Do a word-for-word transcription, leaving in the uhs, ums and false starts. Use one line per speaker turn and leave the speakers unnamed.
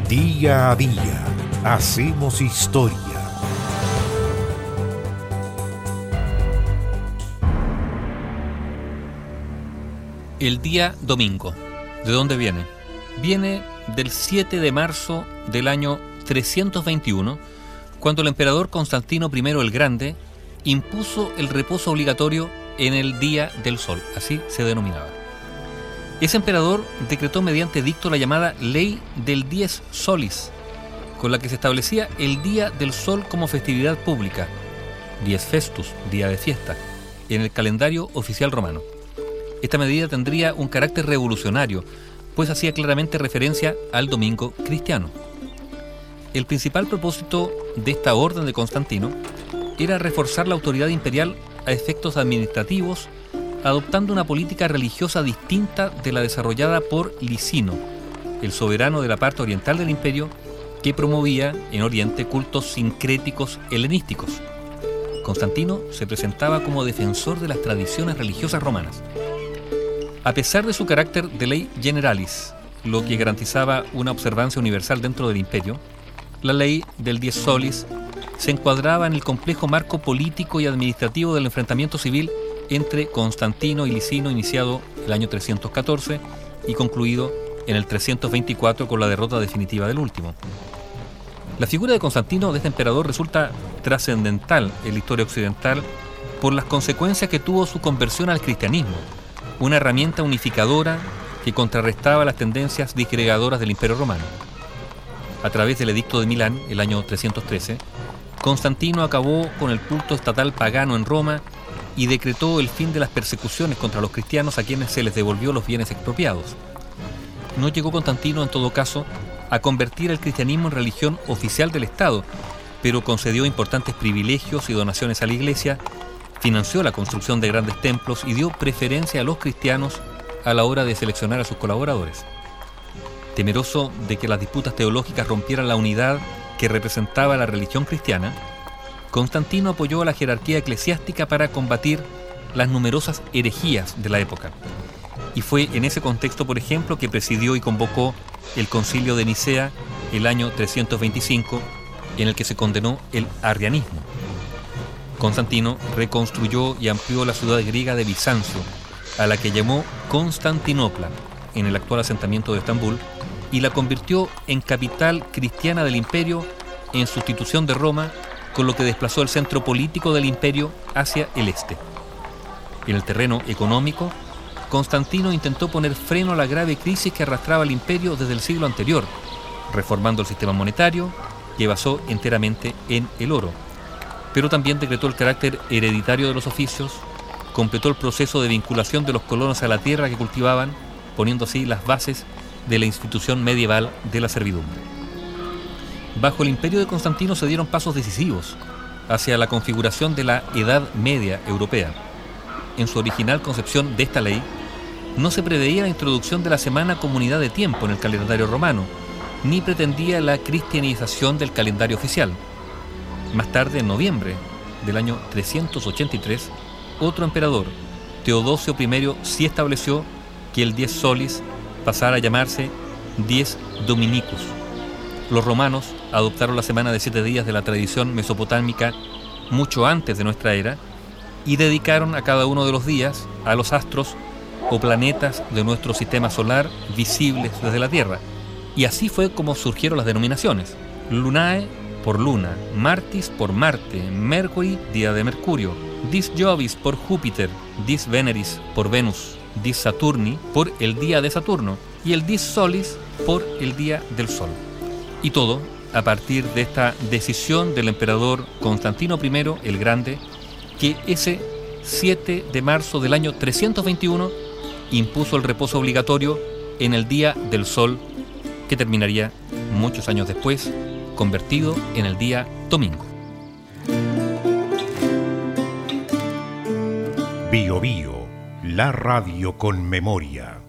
Día a día hacemos historia.
El día domingo. ¿De dónde viene? Viene del siete de marzo del año trescientos veintiuno, cuando el emperador Constantino primero el Grande impuso el reposo obligatorio en el Día del Sol, así se denominaba. Ese emperador decretó mediante edicto la llamada Ley del Dies Solis, con la que se establecía el Día del Sol como festividad pública, Dies Festus, día de fiesta, en el calendario oficial romano. Esta medida tendría un carácter revolucionario, pues hacía claramente referencia al domingo cristiano. El principal propósito de esta orden de Constantino era reforzar la autoridad imperial a efectos administrativos, adoptando una política religiosa distinta de la desarrollada por Licino, el soberano de la parte oriental del imperio, que promovía en Oriente cultos sincréticos helenísticos. Constantino se presentaba como defensor de las tradiciones religiosas romanas. A pesar de su carácter de ley generalis, lo que garantizaba una observancia universal dentro del imperio, la ley del Dies Solis se encuadraba en el complejo marco político y administrativo del enfrentamiento civil entre Constantino y Licino, iniciado el año trescientos catorce y concluido en el trescientos veinticuatro con la derrota definitiva del último. La figura de Constantino, de este emperador, resulta trascendental en la historia occidental por las consecuencias que tuvo su conversión al cristianismo, una herramienta unificadora que contrarrestaba las tendencias disgregadoras del Imperio Romano. A través del Edicto de Milán, el año trescientos trece, Constantino acabó con el culto estatal pagano en Roma y decretó el fin de las persecuciones contra los cristianos a quienes se les devolvió los bienes expropiados. No llegó Constantino, en todo caso, a convertir el cristianismo en religión oficial del Estado, pero concedió importantes privilegios y donaciones a la Iglesia, financió la construcción de grandes templos y dio preferencia a los cristianos a la hora de seleccionar a sus colaboradores. Temeroso de que las disputas teológicas rompieran la unidad que representaba la religión cristiana, Constantino apoyó a la jerarquía eclesiástica para combatir las numerosas herejías de la época. Y fue en ese contexto, por ejemplo, que presidió y convocó el Concilio de Nicea el año trescientos veinticinco, en el que se condenó el arrianismo. Constantino reconstruyó y amplió la ciudad griega de Bizancio, a la que llamó Constantinopla, en el actual asentamiento de Estambul, y la convirtió en capital cristiana del imperio en sustitución de Roma, con lo que desplazó el centro político del imperio hacia el este. En el terreno económico, Constantino intentó poner freno a la grave crisis que arrastraba el imperio desde el siglo anterior, reformando el sistema monetario, que basó enteramente en el oro. Pero también decretó el carácter hereditario de los oficios, completó el proceso de vinculación de los colonos a la tierra que cultivaban, poniendo así las bases de la institución medieval de la servidumbre. Bajo el imperio de Constantino se dieron pasos decisivos hacia la configuración de la Edad Media europea. En su original concepción de esta ley, no se preveía la introducción de la semana comunidad de tiempo en el calendario romano, ni pretendía la cristianización del calendario oficial. Más tarde, en noviembre del año trescientos ochenta y tres, otro emperador, Teodosio primero, sí estableció que el Dies Solis pasara a llamarse Dies Dominicus. Los romanos adoptaron la semana de siete días de la tradición mesopotámica mucho antes de nuestra era y dedicaron a cada uno de los días a los astros o planetas de nuestro sistema solar visibles desde la Tierra. Y así fue como surgieron las denominaciones: Lunae por Luna, Martis por Marte, Mercury, día de Mercurio, Dis Jovis por Júpiter, Dis Veneris por Venus, Dis Saturni por el día de Saturno y el Dies Solis por el día del Sol. Y todo a partir de esta decisión del emperador Constantino primero el Grande, que ese siete de marzo del año trescientos veintiuno impuso el reposo obligatorio en el Día del Sol, que terminaría muchos años después convertido en el día domingo.
Bio Bio, la radio con memoria.